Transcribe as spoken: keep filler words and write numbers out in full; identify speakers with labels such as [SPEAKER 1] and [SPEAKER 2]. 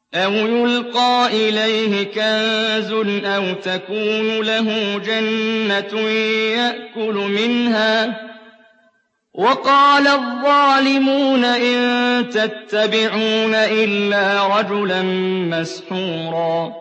[SPEAKER 1] أَوْ يُلْقَىٰ إِلَيْهِ كَنزٌ أَوْ تَكُونُ لَهُ جَنَّةٌ يَأْكُلُ مِنْهَا ۚ وَقَالَ الظَّالِمُونَ إِن تَتَّبِعُونَ إِلَّا رَجُلًا مَّسْحُورًا